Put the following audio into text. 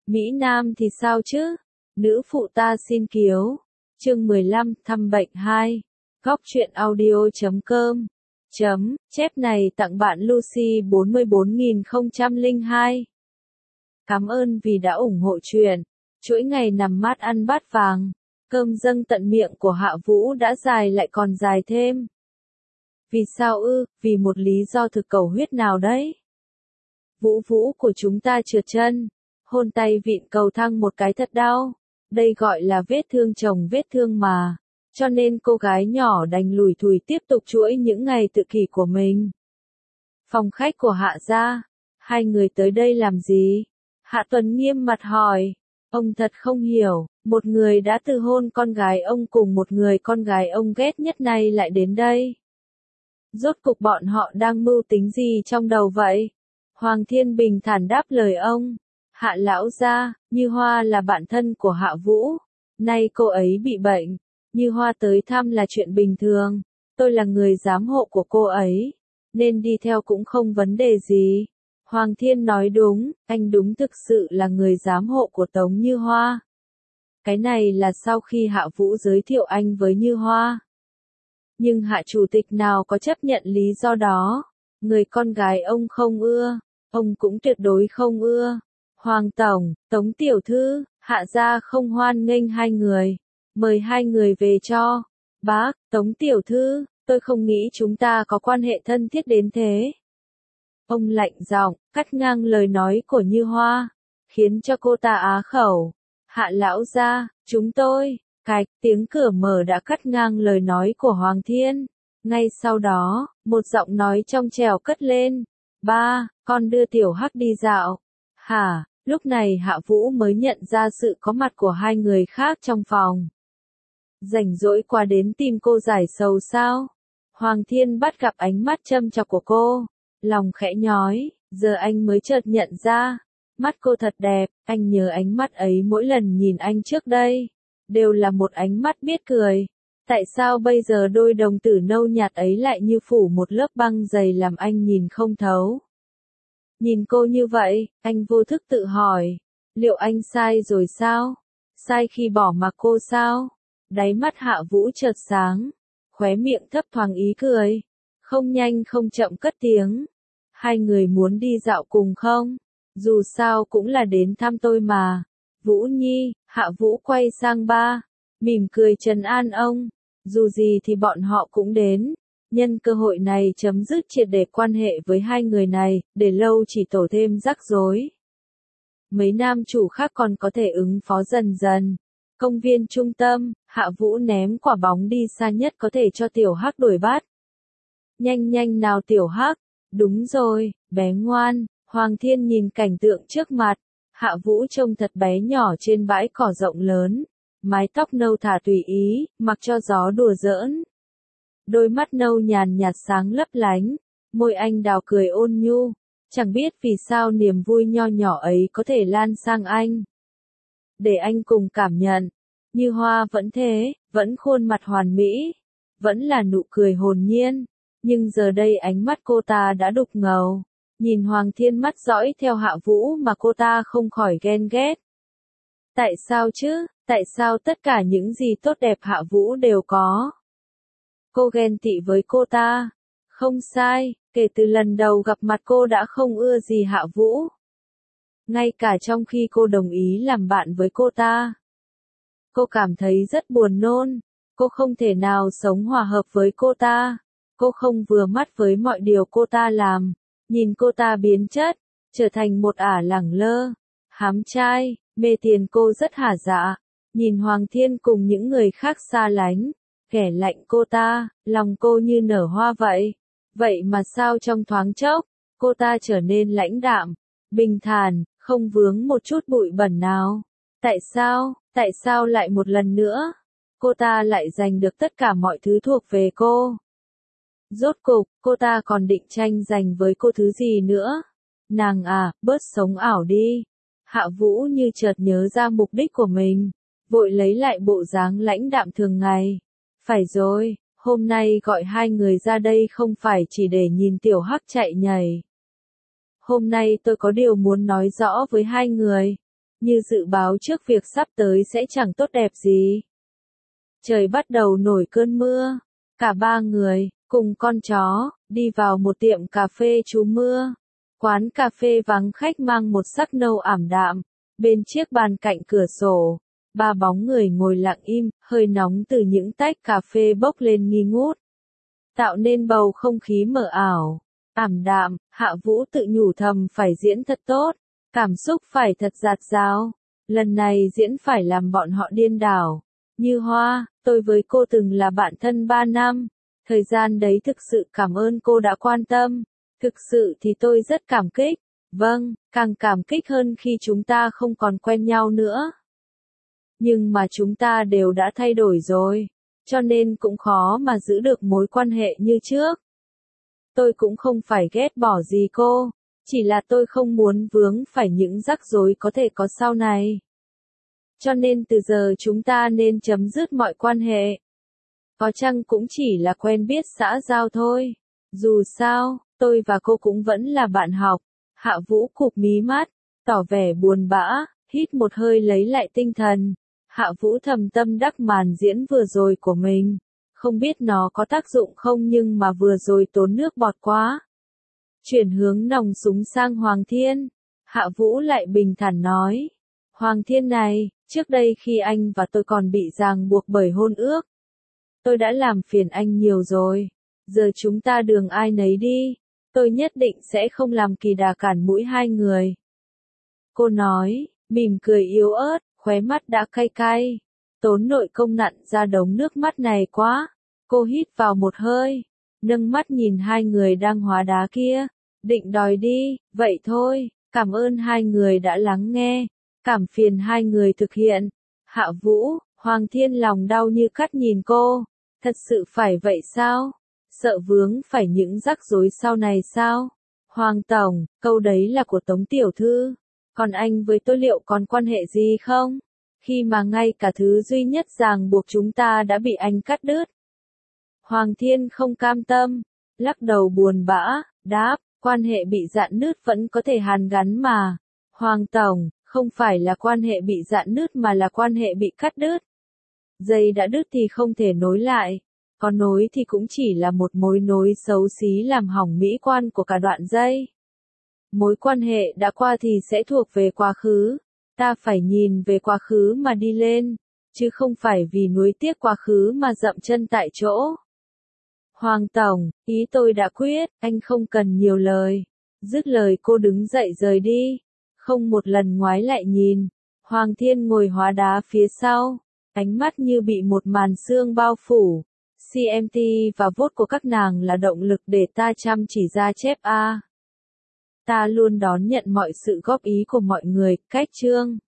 Mỹ Nam thì sao chứ? Nữ phụ ta xin kiếu. Chương 15, thăm bệnh 2. Góc truyện audio.com. Chép này tặng bạn Lucy 44002. Cảm ơn vì đã ủng hộ truyện. Chuỗi ngày nằm mát ăn bát vàng. Cơm dâng tận miệng của Hạ Vũ đã dài lại còn dài thêm. Vì sao ư? Vì một lý do thực cầu huyết nào đấy? Vũ Vũ của chúng ta trượt chân. Hôn tay vịn cầu thang một cái thật đau. Đây gọi là vết thương chồng vết thương mà. Cho nên cô gái nhỏ đành lủi thủi tiếp tục chuỗi những ngày tự kỷ của mình. Phòng khách của Hạ gia. Hai người tới đây làm gì? Hạ Tuấn nghiêm mặt hỏi. Ông thật không hiểu, một người đã từ hôn con gái ông cùng một người con gái ông ghét nhất này lại đến đây. Rốt cục bọn họ đang mưu tính gì trong đầu vậy? Hoàng Thiên bình thản đáp lời ông. Hạ lão gia, Như Hoa là bạn thân của Hạ Vũ. Nay cô ấy bị bệnh. Như Hoa tới thăm là chuyện bình thường. Tôi là người giám hộ của cô ấy. Nên đi theo cũng không vấn đề gì. Hoàng Thiên nói đúng, anh đúng thực sự là người giám hộ của Tống Như Hoa. Cái này là sau khi Hạ Vũ giới thiệu anh với Như Hoa. Nhưng Hạ chủ tịch nào có chấp nhận lý do đó. Người con gái ông không ưa, ông cũng tuyệt đối không ưa. Hoàng Tổng, Tống Tiểu Thư, Hạ gia không hoan nghênh hai người. Mời hai người về cho. Bác, Tống Tiểu Thư, tôi không nghĩ chúng ta có quan hệ thân thiết đến thế. Ông lạnh giọng, cắt ngang lời nói của Như Hoa, khiến cho cô ta á khẩu. Hạ lão gia, chúng tôi, cạch, tiếng cửa mở đã cắt ngang lời nói của Hoàng Thiên. Ngay sau đó, một giọng nói trong trẻo cất lên. Ba, con đưa Tiểu Hắc đi dạo. Hả, lúc này Hạ Vũ mới nhận ra sự có mặt của hai người khác trong phòng. Rảnh rỗi qua đến tìm cô giải sầu sao? Hoàng Thiên bắt gặp ánh mắt châm chọc của cô. Lòng khẽ nhói, giờ anh mới chợt nhận ra. Mắt cô thật đẹp, anh nhớ ánh mắt ấy mỗi lần nhìn anh trước đây. Đều là một ánh mắt biết cười. Tại sao bây giờ đôi đồng tử nâu nhạt ấy lại như phủ một lớp băng dày làm anh nhìn không thấu? Nhìn cô như vậy, anh vô thức tự hỏi. Liệu anh sai rồi sao? Sai khi bỏ mặc cô sao? Đáy mắt Hạ Vũ chợt sáng. Khóe miệng thấp thoáng ý cười. Không nhanh không chậm cất tiếng. Hai người muốn đi dạo cùng không? Dù sao cũng là đến thăm tôi mà. Vũ Nhi, Hạ Vũ quay sang ba. Mỉm cười trấn an ông. Dù gì thì bọn họ cũng đến. Nhân cơ hội này chấm dứt triệt để quan hệ với hai người này, để lâu chỉ tổ thêm rắc rối. Mấy nam chủ khác còn có thể ứng phó dần dần. Công viên trung tâm, Hạ Vũ ném quả bóng đi xa nhất có thể cho Tiểu Hắc đuổi bắt. Nhanh nhanh nào Tiểu Hắc. Đúng rồi, bé ngoan. Hoàng Thiên nhìn cảnh tượng trước mặt. Hạ Vũ trông thật bé nhỏ trên bãi cỏ rộng lớn. Mái tóc nâu thả tùy ý, mặc cho gió đùa giỡn. Đôi mắt nâu nhàn nhạt sáng lấp lánh. Môi anh đào cười ôn nhu. Chẳng biết vì sao niềm vui nho nhỏ ấy có thể lan sang anh. Để anh cùng cảm nhận. Như Hoa vẫn thế, vẫn khuôn mặt hoàn mỹ. Vẫn là nụ cười hồn nhiên. Nhưng giờ đây ánh mắt cô ta đã đục ngầu. Nhìn Hoàng Thiên mắt dõi theo Hạ Vũ mà cô ta không khỏi ghen ghét. Tại sao chứ? Tại sao tất cả những gì tốt đẹp Hạ Vũ đều có? Cô ghen tị với cô ta. Không sai, kể từ lần đầu gặp mặt cô đã không ưa gì Hạ Vũ. Ngay cả trong khi cô đồng ý làm bạn với cô ta. Cô cảm thấy rất buồn nôn. Cô không thể nào sống hòa hợp với cô ta. Cô không vừa mắt với mọi điều cô ta làm. Nhìn cô ta biến chất, trở thành một ả lẳng lơ, hám trai, mê tiền cô rất hả dạ. Nhìn Hoàng Thiên cùng những người khác xa lánh, ghẻ lạnh cô ta, lòng cô như nở hoa vậy. Vậy mà sao trong thoáng chốc, cô ta trở nên lãnh đạm, bình thản, không vướng một chút bụi bẩn nào. Tại sao lại một lần nữa, cô ta lại giành được tất cả mọi thứ thuộc về cô? Rốt cục, cô ta còn định tranh giành với cô thứ gì nữa? Nàng à, bớt sống ảo đi. Hạ Vũ như chợt nhớ ra mục đích của mình, vội lấy lại bộ dáng lãnh đạm thường ngày. Phải rồi, hôm nay gọi hai người ra đây không phải chỉ để nhìn Tiểu Hắc chạy nhảy. Hôm nay tôi có điều muốn nói rõ với hai người. như dự báo trước việc sắp tới sẽ chẳng tốt đẹp gì. Trời bắt đầu nổi cơn mưa, cả ba người, cùng con chó, đi vào một tiệm cà phê trú mưa. Quán cà phê vắng khách mang một sắc nâu ảm đạm, bên chiếc bàn cạnh cửa sổ, ba bóng người ngồi lặng im, hơi nóng từ những tách cà phê bốc lên nghi ngút, tạo nên bầu không khí mờ ảo, ảm đạm. Hạ Vũ tự nhủ thầm phải diễn thật tốt, cảm xúc phải thật dạt dào, lần này diễn phải làm bọn họ điên đảo. Như Hoa, tôi với cô từng là bạn thân 3 năm, thời gian đấy thực sự cảm ơn cô đã quan tâm, thực sự thì tôi rất cảm kích, vâng, càng cảm kích hơn khi chúng ta không còn quen nhau nữa. Nhưng mà chúng ta đều đã thay đổi rồi, cho nên cũng khó mà giữ được mối quan hệ như trước. Tôi cũng không phải ghét bỏ gì cô, chỉ là tôi không muốn vướng phải những rắc rối có thể có sau này. Cho nên từ giờ chúng ta nên chấm dứt mọi quan hệ. Có chăng cũng chỉ là quen biết xã giao thôi. Dù sao, tôi và cô cũng vẫn là bạn học. Hạ Vũ cụp mí mắt, tỏ vẻ buồn bã, hít một hơi lấy lại tinh thần. Hạ Vũ thầm tâm đắc màn diễn vừa rồi của mình. Không biết nó có tác dụng không nhưng mà vừa rồi tốn nước bọt quá. Chuyển hướng nòng súng sang Hoàng Thiên. Hạ Vũ lại bình thản nói. Hoàng Thiên này, trước đây khi anh và tôi còn bị ràng buộc bởi hôn ước, tôi đã làm phiền anh nhiều rồi. Giờ chúng ta đường ai nấy đi. Tôi nhất định sẽ không làm kỳ đà cản mũi hai người. Cô nói, mỉm cười yếu ớt, khóe mắt đã cay cay. Tốn nội công nặn ra đống nước mắt này quá. Cô hít vào một hơi, nâng mắt nhìn hai người đang hóa đá kia, định đòi đi, vậy thôi, cảm ơn hai người đã lắng nghe, cảm phiền hai người thực hiện. Hạ Vũ, Hoàng Thiên lòng đau như cắt nhìn cô, thật sự phải vậy sao? Sợ vướng phải những rắc rối sau này sao? Hoàng Tổng, câu đấy là của Tống Tiểu Thư, còn anh với tôi liệu còn quan hệ gì không? Khi mà ngay cả thứ duy nhất ràng buộc chúng ta đã bị anh cắt đứt. Hoàng Thiên không cam tâm, lắc đầu buồn bã, đáp, quan hệ bị rạn nứt vẫn có thể hàn gắn mà. Hoàng Tổng, không phải là quan hệ bị rạn nứt mà là quan hệ bị cắt đứt. Dây đã đứt thì không thể nối lại, còn nối thì cũng chỉ là một mối nối xấu xí làm hỏng mỹ quan của cả đoạn dây. Mối quan hệ đã qua thì sẽ thuộc về quá khứ, ta phải nhìn về quá khứ mà đi lên, chứ không phải vì nuối tiếc quá khứ mà dậm chân tại chỗ. Hoàng Tổng, ý tôi đã quyết, anh không cần nhiều lời. Dứt lời cô đứng dậy rời đi, không một lần ngoái lại nhìn. Hoàng Thiên ngồi hóa đá phía sau, ánh mắt như bị một màn sương bao phủ. CMT và vote của các nàng là động lực để ta chăm chỉ ra chép A. Ta luôn đón nhận mọi sự góp ý của mọi người, cách chương.